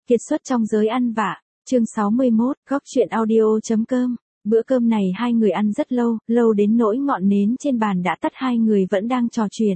Kiệt xuất trong giới ăn vạ, chương 61, góc chuyện audio.com. Bữa cơm này hai người ăn rất lâu, lâu đến nỗi ngọn nến trên bàn đã tắt, hai người vẫn đang trò chuyện.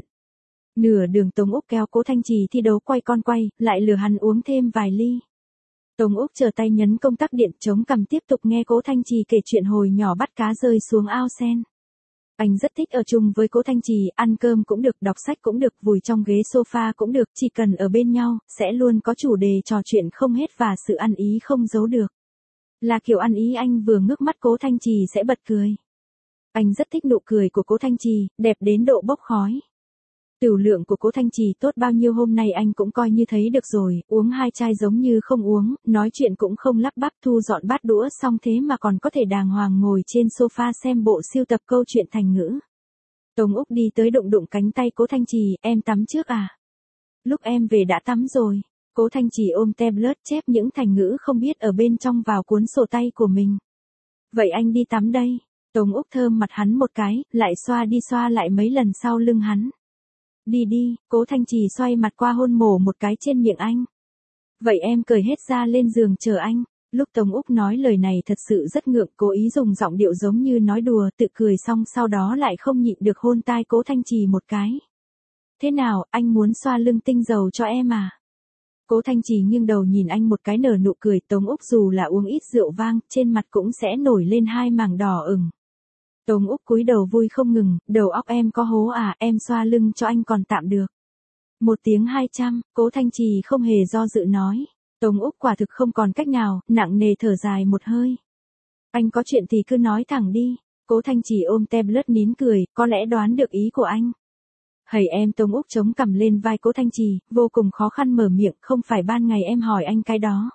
Nửa đường Tống Úc kéo Cố Thanh Trì thi đấu quay con quay, lại lừa hắn uống thêm vài ly. Tống Úc chờ tay nhấn công tắc điện, chống cằm tiếp tục nghe Cố Thanh Trì kể chuyện hồi nhỏ bắt cá rơi xuống ao sen. Anh rất thích ở chung với Cố Thanh Trì, ăn cơm cũng được, đọc sách cũng được, vùi trong ghế sofa cũng được, chỉ cần ở bên nhau, sẽ luôn có chủ đề trò chuyện không hết và sự ăn ý không giấu được. Là kiểu ăn ý anh vừa ngước mắt Cố Thanh Trì sẽ bật cười. Anh rất thích nụ cười của Cố Thanh Trì, đẹp đến độ bốc khói. Tửu lượng của Cố Thanh Trì tốt bao nhiêu hôm nay anh cũng coi như thấy được rồi, uống 2 chai giống như không uống, nói chuyện cũng không lắp bắp, thu dọn bát đũa xong thế mà còn có thể đàng hoàng ngồi trên sofa xem bộ siêu tập câu chuyện thành ngữ. Tống Úc đi tới đụng cánh tay Cố Thanh Trì, em tắm trước à? Lúc em về đã tắm rồi. Cố Thanh Trì ôm tablet chép những thành ngữ không biết ở bên trong vào cuốn sổ tay của mình. Vậy anh đi tắm đây. Tống Úc thơm mặt hắn một cái, lại xoa đi xoa lại mấy lần sau lưng hắn. Đi đi, Cố Thanh Trì xoay mặt qua hôn mổ một cái trên miệng anh. Vậy em cởi hết ra lên giường chờ anh. Lúc Tống Úc nói lời này thật sự rất ngượng, cố ý dùng giọng điệu giống như nói đùa, tự cười xong sau đó lại không nhịn được hôn tai Cố Thanh Trì một cái. Thế nào, anh muốn xoa lưng tinh dầu cho em à? Cố Thanh Trì nghiêng đầu nhìn anh một cái nở nụ cười. Tống Úc dù là uống ít rượu vang, trên mặt cũng sẽ nổi lên 2 mảng đỏ ửng. Tống Úc cúi đầu vui không ngừng, đầu óc em có hố à, em xoa lưng cho anh còn tạm được. 1 tiếng 200, Cố Thanh Trì không hề do dự nói. Tống Úc quả thực không còn cách nào, nặng nề thở dài một hơi. Anh có chuyện thì cứ nói thẳng đi. Cố Thanh Trì ôm tablet nín cười, có lẽ đoán được ý của anh. Hầy em. Tống Úc chống cằm lên vai Cố Thanh Trì, vô cùng khó khăn mở miệng, không phải ban ngày em hỏi anh cái đó.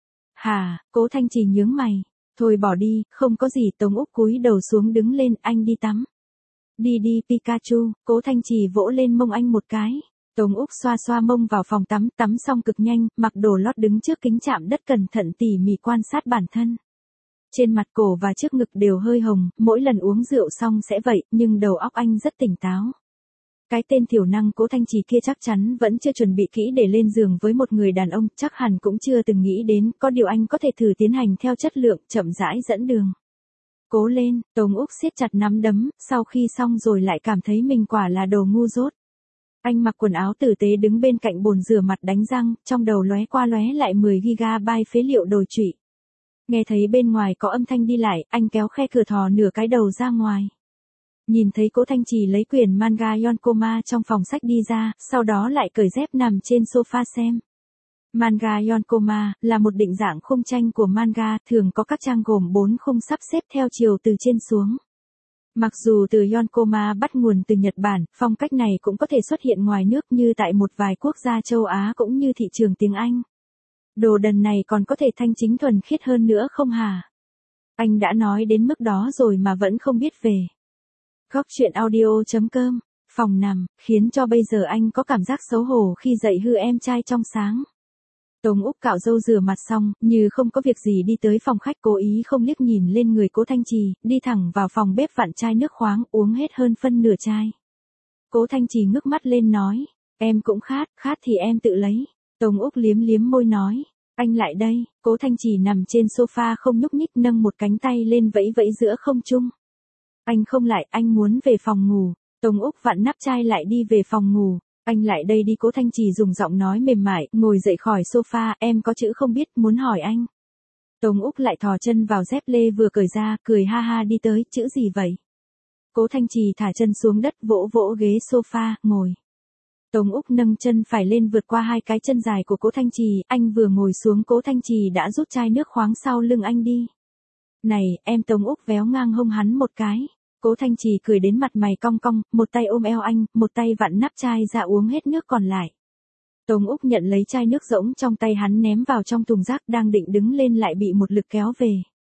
Hà, Cố Thanh Trì nhướng mày. Thôi bỏ đi, không có gì. Tống Úc cúi đầu xuống đứng lên, anh đi tắm. Đi đi Pikachu. Cố Thanh Trì vỗ lên mông anh một cái. Tống Úc xoa xoa mông vào phòng tắm, tắm xong cực nhanh, mặc đồ lót đứng trước kính chạm đất cẩn thận tỉ mỉ quan sát bản thân. Trên mặt, cổ và trước ngực đều hơi hồng, mỗi lần uống rượu xong sẽ vậy, nhưng đầu óc anh rất tỉnh táo. Cái tên thiểu năng Cố Thanh Trì kia chắc chắn vẫn chưa chuẩn bị kỹ để lên giường với một người đàn ông, chắc hẳn cũng chưa từng nghĩ đến, có điều anh có thể thử tiến hành theo chất lượng, chậm rãi dẫn đường. Cố lên. Tống Úc siết chặt nắm đấm, sau khi xong rồi lại cảm thấy mình quả là đồ ngu dốt. Anh mặc quần áo tử tế đứng bên cạnh bồn rửa mặt đánh răng, trong đầu lóe qua lóe lại 10 GB phế liệu đồi trụy. Nghe thấy bên ngoài có âm thanh đi lại, anh kéo khe cửa thò nửa cái đầu ra ngoài. Nhìn thấy Cố Thanh Trì lấy quyển manga Yonkoma trong phòng sách đi ra, sau đó lại cởi dép nằm trên sofa xem. Manga Yonkoma là một định dạng khung tranh của manga, thường có các trang gồm 4 khung sắp xếp theo chiều từ trên xuống. Mặc dù từ Yonkoma bắt nguồn từ Nhật Bản, phong cách này cũng có thể xuất hiện ngoài nước như tại một vài quốc gia châu Á cũng như thị trường tiếng Anh. Đồ đần này còn có thể thanh chính thuần khiết hơn nữa không hả? Anh đã nói đến mức đó rồi mà vẫn không biết về. Góc chuyện audio.com, phòng nằm, khiến cho bây giờ anh có cảm giác xấu hổ khi dạy hư em trai trong sáng. Tống Úc cạo râu rửa mặt xong, như không có việc gì đi tới phòng khách, cố ý không liếc nhìn lên người Cố Thanh Trì, đi thẳng vào phòng bếp vặn chai nước khoáng, uống hết hơn phân nửa chai. Cố Thanh Trì ngước mắt lên nói, em cũng khát thì em tự lấy. Tống Úc liếm liếm môi nói, anh lại đây. Cố Thanh Trì nằm trên sofa không nhúc nhích, nâng một cánh tay lên vẫy vẫy giữa không trung. Anh không lại, anh muốn về phòng ngủ. Tống Úc vặn nắp chai lại đi về phòng ngủ. Anh lại đây đi. Cố Thanh Trì dùng giọng nói mềm mại, ngồi dậy khỏi sofa, em có chữ không biết, muốn hỏi anh. Tống Úc lại thò chân vào dép lê vừa cởi ra, cười ha ha đi tới, chữ gì vậy? Cố Thanh Trì thả chân xuống đất, vỗ vỗ ghế sofa, ngồi. Tống Úc nâng chân phải lên vượt qua 2 cái chân dài của Cố Thanh Trì, anh vừa ngồi xuống Cố Thanh Trì đã rút chai nước khoáng sau lưng anh đi. Này, em. Tống Úc véo ngang hông hắn một cái. Cố Thanh Trì cười đến mặt mày cong cong, một tay ôm eo anh, một tay vặn nắp chai ra uống hết nước còn lại. Tống Úc nhận lấy chai nước rỗng trong tay hắn ném vào trong thùng rác, đang định đứng lên lại bị một lực kéo về.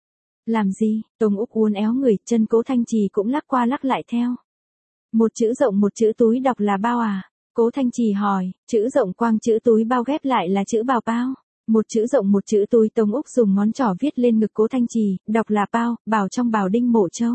Làm gì? Tống Úc uốn éo người, chân Cố Thanh Trì cũng lắc qua lắc lại theo. Một chữ rộng một chữ túi đọc là bao à? Cố Thanh Trì hỏi, chữ rộng quang chữ túi bao ghép lại là chữ bào bao. Một chữ rộng một chữ túi. Tống Úc dùng ngón trỏ viết lên ngực Cố Thanh Trì, đọc là Pao, Bảo trong Bảo Đinh Mộ Châu.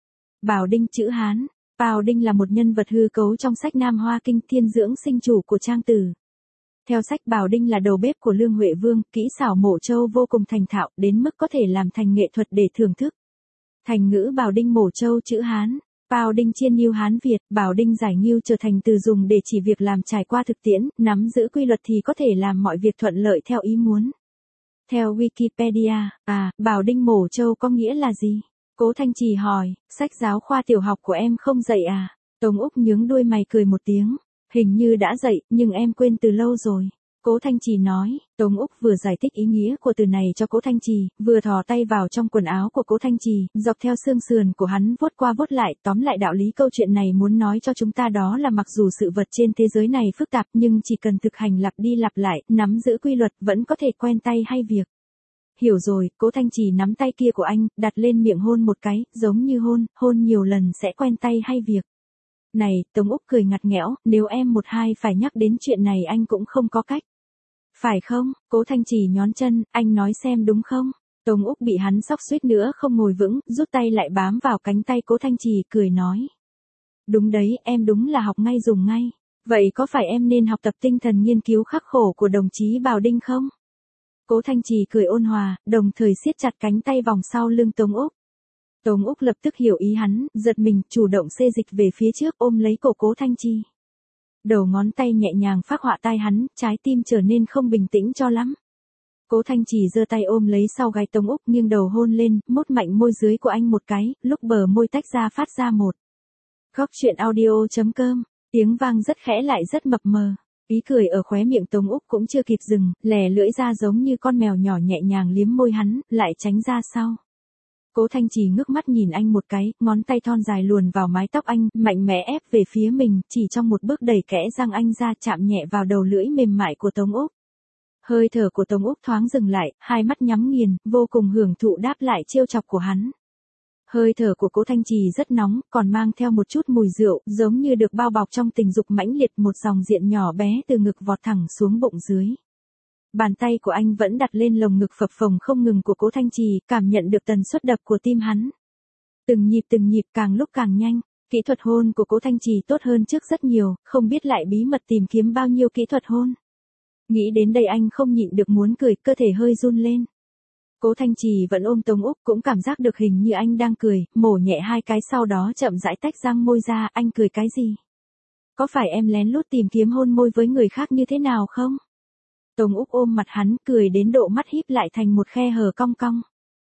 Bảo Đinh chữ Hán. Pao Đinh là một nhân vật hư cấu trong sách Nam Hoa Kinh, thiên dưỡng sinh chủ của Trang Tử. Theo sách Bảo Đinh là đầu bếp của Lương Huệ Vương, kỹ xảo mổ trâu vô cùng thành thạo, đến mức có thể làm thành nghệ thuật để thưởng thức. Thành ngữ Bảo Đinh mổ trâu chữ Hán, Bảo Đinh chiên nghiêu Hán Việt, Bảo Đinh giải nghiêu trở thành từ dùng để chỉ việc làm trải qua thực tiễn, nắm giữ quy luật thì có thể làm mọi việc thuận lợi theo ý muốn. Theo Wikipedia, Bảo Đinh mổ trâu có nghĩa là gì? Cố Thanh Trì hỏi, sách giáo khoa tiểu học của em không dạy à? Tống Úc nhướng đuôi mày cười một tiếng, hình như đã dạy, nhưng em quên từ lâu rồi. Cố Thanh Trì nói, Tống Úc vừa giải thích ý nghĩa của từ này cho Cố Thanh Trì, vừa thò tay vào trong quần áo của Cố Thanh Trì, dọc theo xương sườn của hắn vuốt qua vuốt lại, tóm lại đạo lý câu chuyện này muốn nói cho chúng ta đó là mặc dù sự vật trên thế giới này phức tạp nhưng chỉ cần thực hành lặp đi lặp lại, nắm giữ quy luật vẫn có thể quen tay hay việc. Hiểu rồi, Cố Thanh Trì nắm tay kia của anh, đặt lên miệng hôn một cái, giống như hôn nhiều lần sẽ quen tay hay việc. Này, Tống Úc cười ngặt nghẽo, nếu em một hai phải nhắc đến chuyện này anh cũng không có cách. Phải không? Cố Thanh Trì nhón chân, anh nói xem đúng không? Tống Úc bị hắn sóc suýt nữa không ngồi vững, rút tay lại bám vào cánh tay Cố Thanh Trì, cười nói. Đúng đấy, em đúng là học ngay dùng ngay. Vậy có phải em nên học tập tinh thần nghiên cứu khắc khổ của đồng chí Bảo Đinh không? Cố Thanh Trì cười ôn hòa, đồng thời siết chặt cánh tay vòng sau lưng Tống Úc. Tống Úc lập tức hiểu ý hắn, giật mình, chủ động xê dịch về phía trước ôm lấy cổ Cố Thanh Trì. Đầu ngón tay nhẹ nhàng phác họa tai hắn, trái tim trở nên không bình tĩnh cho lắm. Cố Thanh Trì giơ tay ôm lấy sau gáy Tống Úc nghiêng đầu hôn lên, mốt mạnh môi dưới của anh một cái, lúc bờ môi tách ra phát ra một. Góc truyện audio.com, tiếng vang rất khẽ lại rất mập mờ. Ý cười ở khóe miệng Tống Úc cũng chưa kịp dừng, lè lưỡi ra giống như con mèo nhỏ nhẹ nhàng liếm môi hắn, lại tránh ra sau. Cố Thanh Trì ngước mắt nhìn anh một cái, ngón tay thon dài luồn vào mái tóc anh, mạnh mẽ ép về phía mình, chỉ trong một bước đẩy kẽ răng anh ra chạm nhẹ vào đầu lưỡi mềm mại của Tống Úc. Hơi thở của Tống Úc thoáng dừng lại, hai mắt nhắm nghiền, vô cùng hưởng thụ đáp lại trêu chọc của hắn. Hơi thở của Cố Thanh Trì rất nóng, còn mang theo một chút mùi rượu, giống như được bao bọc trong tình dục mãnh liệt, một dòng diện nhỏ bé từ ngực vọt thẳng xuống bụng dưới. Bàn tay của anh vẫn đặt lên lồng ngực phập phồng không ngừng của Cố Thanh Trì, cảm nhận được tần suất đập của tim hắn. Từng nhịp càng lúc càng nhanh, kỹ thuật hôn của Cố Thanh Trì tốt hơn trước rất nhiều, không biết lại bí mật tìm kiếm bao nhiêu kỹ thuật hôn. Nghĩ đến đây anh không nhịn được muốn cười, cơ thể hơi run lên. Cố Thanh Trì vẫn ôm Tống Úc, cũng cảm giác được hình như anh đang cười, mổ nhẹ hai cái sau đó chậm rãi tách răng môi ra, anh cười cái gì? Có phải em lén lút tìm kiếm hôn môi với người khác như thế nào không? Tống Úc ôm mặt hắn, cười đến độ mắt híp lại thành một khe hở cong cong.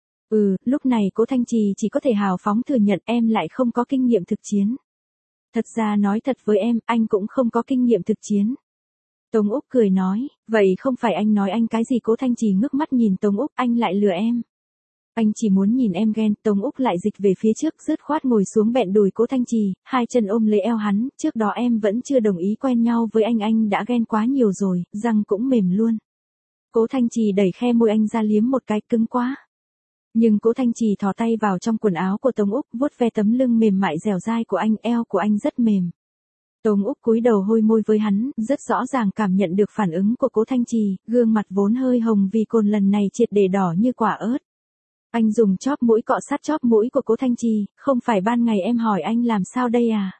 Lúc này Cố Thanh Trì chỉ có thể hào phóng thừa nhận em lại không có kinh nghiệm thực chiến. Thật ra nói thật với em, anh cũng không có kinh nghiệm thực chiến. Tống Úc cười nói, vậy không phải anh nói anh cái gì? Cố Thanh Trì ngước mắt nhìn Tống Úc, anh lại lừa em. Anh chỉ muốn nhìn em ghen. Tống Úc lại dịch về phía trước, dứt khoát ngồi xuống bẹn đùi Cố Thanh Trì, hai chân ôm lấy eo hắn, trước đó em vẫn chưa đồng ý quen nhau với anh đã ghen quá nhiều rồi, răng cũng mềm luôn. Cố Thanh Trì đẩy khe môi anh ra liếm một cái, cứng quá. Nhưng Cố Thanh Trì thò tay vào trong quần áo của Tống Úc, vuốt ve tấm lưng mềm mại dẻo dai của anh, eo của anh rất mềm. Tống Úc cúi đầu hôi môi với hắn, rất rõ ràng cảm nhận được phản ứng của Cố Thanh Trì, gương mặt vốn hơi hồng vì cồn lần này triệt để đỏ như quả ớt. Anh dùng chóp mũi cọ sát chóp mũi của Cố Thanh Trì, không phải ban ngày em hỏi anh làm sao đây à?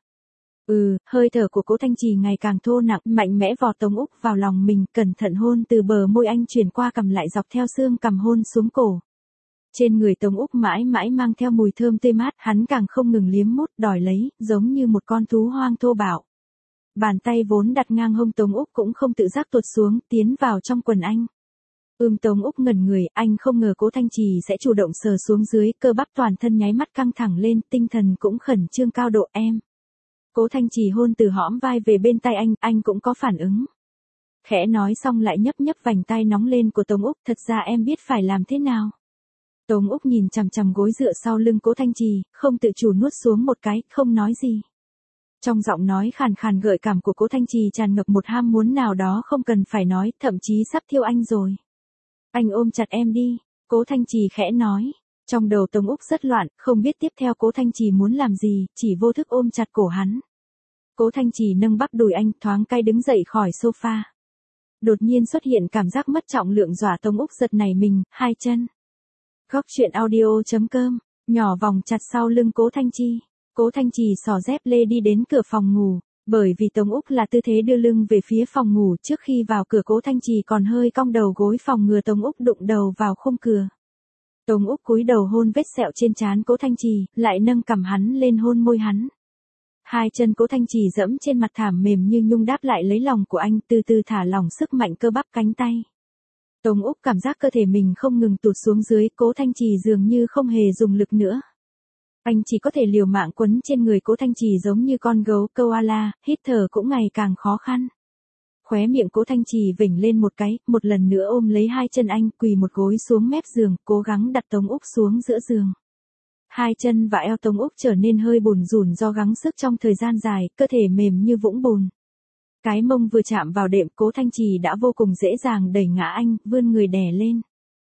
Hơi thở của Cố Thanh Trì ngày càng thô nặng, mạnh mẽ vò Tống Úc vào lòng mình, cẩn thận hôn từ bờ môi anh chuyển qua cằm lại dọc theo xương cằm hôn xuống cổ. Trên người Tống Úc mãi mãi mang theo mùi thơm tươi mát, hắn càng không ngừng liếm mút, đòi lấy, giống như một con thú hoang thô bạo. Bàn tay vốn đặt ngang hông Tống Úc cũng không tự giác tuột xuống, tiến vào trong quần anh. Tống Úc ngẩn người, anh không ngờ Cố Thanh Trì sẽ chủ động sờ xuống dưới, cơ bắp toàn thân nháy mắt căng thẳng lên, tinh thần cũng khẩn trương cao độ. Em. Cố Thanh Trì hôn từ hõm vai về bên tay anh cũng có phản ứng. Khẽ nói xong lại nhấp nhấp vành tai nóng lên của Tống Úc, thật ra em biết phải làm thế nào. Tống Úc nhìn chằm chằm gối dựa sau lưng Cố Thanh Trì, không tự chủ nuốt xuống một cái, không nói gì. Trong giọng nói khàn khàn gợi cảm của Cố Thanh Trì tràn ngập một ham muốn nào đó không cần phải nói, thậm chí sắp thiêu anh rồi. Anh ôm chặt em đi, Cố Thanh Trì khẽ nói. Trong đầu Tống Úc rất loạn, không biết tiếp theo Cố Thanh Trì muốn làm gì, chỉ vô thức ôm chặt cổ hắn. Cố Thanh Trì nâng bắp đùi anh, thoáng cay đứng dậy khỏi sofa. Đột nhiên xuất hiện cảm giác mất trọng lượng dọa Tống Úc giật nảy mình, hai chân. Góc truyện audio.com, nhỏ vòng chặt sau lưng Cố Thanh Trì. Cố Thanh Trì xỏ dép lê đi đến cửa phòng ngủ. Bởi vì Tống Úc là tư thế đưa lưng về phía phòng ngủ, trước khi vào cửa Cố Thanh Trì còn hơi cong đầu gối phòng ngừa Tống Úc đụng đầu vào khung cửa. Tống Úc cúi đầu hôn vết sẹo trên trán Cố Thanh Trì, lại nâng cằm hắn lên hôn môi hắn. Hai chân Cố Thanh Trì dẫm trên mặt thảm mềm như nhung đáp lại lấy lòng của anh, từ từ thả lỏng sức mạnh cơ bắp cánh tay. Tống Úc cảm giác cơ thể mình không ngừng tụt xuống dưới, Cố Thanh Trì dường như không hề dùng lực nữa. Anh chỉ có thể liều mạng quấn trên người Cố Thanh Trì giống như con gấu koala, hít thở cũng ngày càng khó khăn. Khóe miệng Cố Thanh Trì vểnh lên một cái, một lần nữa ôm lấy hai chân anh, quỳ một gối xuống mép giường, cố gắng đặt Tống Úc xuống giữa giường. Hai chân và eo Tống Úc trở nên hơi bùn rùn do gắng sức trong thời gian dài, cơ thể mềm như vũng bùn. Cái mông vừa chạm vào đệm, Cố Thanh Trì đã vô cùng dễ dàng đẩy ngã anh, vươn người đè lên.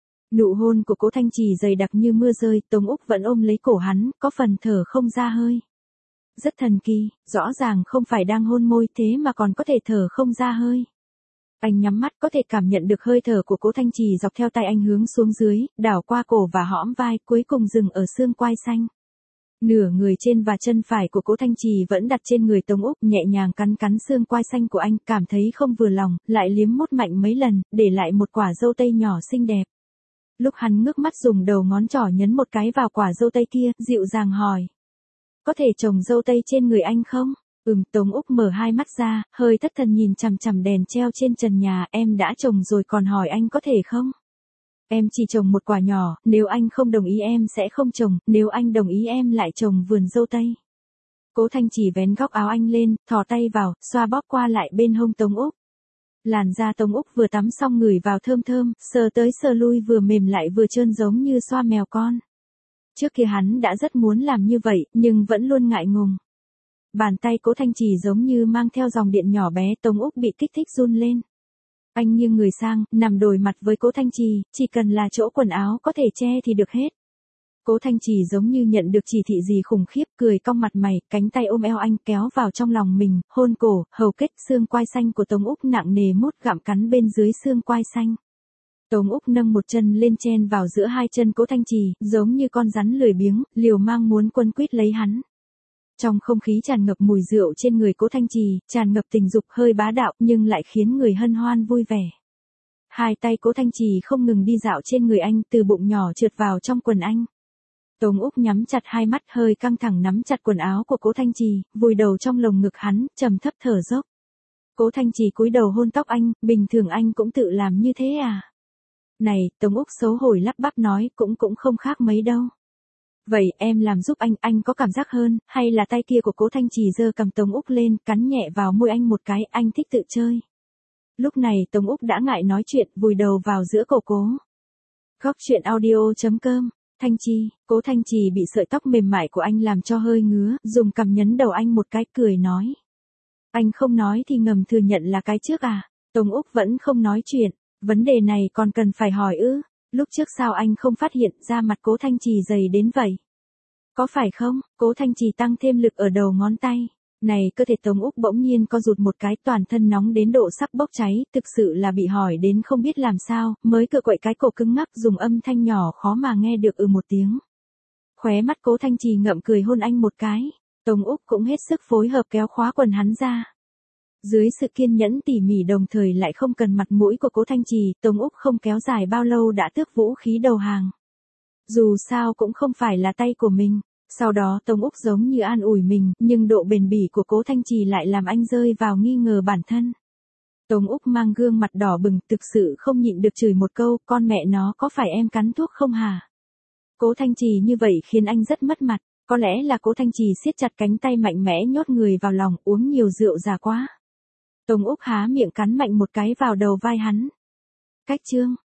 Nụ hôn của Cố Thanh Trì dày đặc như mưa rơi, Tống Úc vẫn ôm lấy cổ hắn, có phần thở không ra hơi. Rất thần kỳ, rõ ràng không phải đang hôn môi thế mà còn có thể thở không ra hơi. Anh nhắm mắt có thể cảm nhận được hơi thở của Cố Thanh Trì dọc theo tay anh hướng xuống dưới, đảo qua cổ và hõm vai, cuối cùng dừng ở xương quai xanh. Nửa người trên và chân phải của Cố Thanh Trì vẫn đặt trên người Tống Úc, nhẹ nhàng cắn cắn xương quai xanh của anh, cảm thấy không vừa lòng, lại liếm mút mạnh mấy lần, để lại một quả dâu tây nhỏ xinh đẹp. Lúc hắn ngước mắt dùng đầu ngón trỏ nhấn một cái vào quả dâu tây kia, dịu dàng hỏi. Có thể trồng dâu tây trên người anh không? Tống Úc mở hai mắt ra, hơi thất thần nhìn chằm chằm đèn treo trên trần nhà, em đã trồng rồi còn hỏi anh có thể không? Em chỉ trồng một quả nhỏ, nếu anh không đồng ý em sẽ không trồng, nếu anh đồng ý em lại trồng vườn dâu tây. Cố Thanh Trì vén góc áo anh lên, thò tay vào, xoa bóp qua lại bên hông Tống Úc. Làn da Tống Úc vừa tắm xong ngửi vào thơm thơm, sờ tới sờ lui vừa mềm lại vừa trơn giống như xoa mèo con. Trước kia hắn đã rất muốn làm như vậy, nhưng vẫn luôn ngại ngùng. Bàn tay Cố Thanh Trì giống như mang theo dòng điện nhỏ bé, Tống Úc bị kích thích run lên. Anh nghiêng người sang, nằm đối mặt với Cố Thanh Trì, chỉ cần là chỗ quần áo có thể che thì được hết. Cố Thanh Trì giống như nhận được chỉ thị gì khủng khiếp, cười cong mặt mày, cánh tay ôm eo anh kéo vào trong lòng mình, hôn cổ, hầu kết, xương quai xanh của Tống Úc nặng nề mút gặm cắn bên dưới xương quai xanh. Tống Úc nâng một chân lên chen vào giữa hai chân Cố Thanh Trì, giống như con rắn lười biếng, liều mang muốn quấn quýt lấy hắn. Trong không khí tràn ngập mùi rượu trên người Cố Thanh Trì, tràn ngập tình dục hơi bá đạo nhưng lại khiến người hân hoan vui vẻ. Hai tay Cố Thanh Trì không ngừng đi dạo trên người anh, từ bụng nhỏ trượt vào trong quần anh. Tống Úc nhắm chặt hai mắt hơi căng thẳng nắm chặt quần áo của Cố Thanh Trì, vùi đầu trong lồng ngực hắn, trầm thấp thở dốc. Cố Thanh Trì cúi đầu hôn tóc anh, bình thường anh cũng tự làm như thế à? Này, Tống Úc xấu hổ lắp bắp nói, cũng không khác mấy đâu. Vậy em làm giúp anh có cảm giác hơn, hay là tay kia của Cố Thanh Trì giơ cầm Tống Úc lên, cắn nhẹ vào môi anh một cái, anh thích tự chơi. Lúc này Tống Úc đã ngại nói chuyện, vùi đầu vào giữa cổ Cố. Góc truyện audio.com, Thanh Trì, Cố Thanh Trì bị sợi tóc mềm mại của anh làm cho hơi ngứa, dùng cằm nhấn đầu anh một cái, cười nói. Anh không nói thì ngầm thừa nhận là cái trước à? Tống Úc vẫn không nói chuyện, vấn đề này còn cần phải hỏi ư? Lúc trước sao anh không phát hiện ra mặt Cố Thanh Trì dày đến vậy? Có phải không? Cố Thanh Trì tăng thêm lực ở đầu ngón tay. Này cơ thể Tống Úc bỗng nhiên co rụt một cái, toàn thân nóng đến độ sắp bốc cháy, thực sự là bị hỏi đến không biết làm sao, mới cựa quậy cái cổ cứng ngắc dùng âm thanh nhỏ khó mà nghe được một tiếng. Khóe mắt Cố Thanh Trì ngậm cười hôn anh một cái. Tống Úc cũng hết sức phối hợp kéo khóa quần hắn ra. Dưới sự kiên nhẫn tỉ mỉ đồng thời lại không cần mặt mũi của Cố Thanh Trì, Tống Úc không kéo dài bao lâu đã tước vũ khí đầu hàng. Dù sao cũng không phải là tay của mình. Sau đó Tống Úc giống như an ủi mình, nhưng độ bền bỉ của Cố Thanh Trì lại làm anh rơi vào nghi ngờ bản thân. Tống Úc mang gương mặt đỏ bừng, thực sự không nhịn được chửi một câu, con mẹ nó có phải em cắn thuốc không hả? Cố Thanh Trì như vậy khiến anh rất mất mặt, có lẽ là Cố Thanh Trì siết chặt cánh tay mạnh mẽ nhốt người vào lòng, uống nhiều rượu già quá. Tống Úc há miệng cắn mạnh một cái vào đầu vai hắn. Cách chương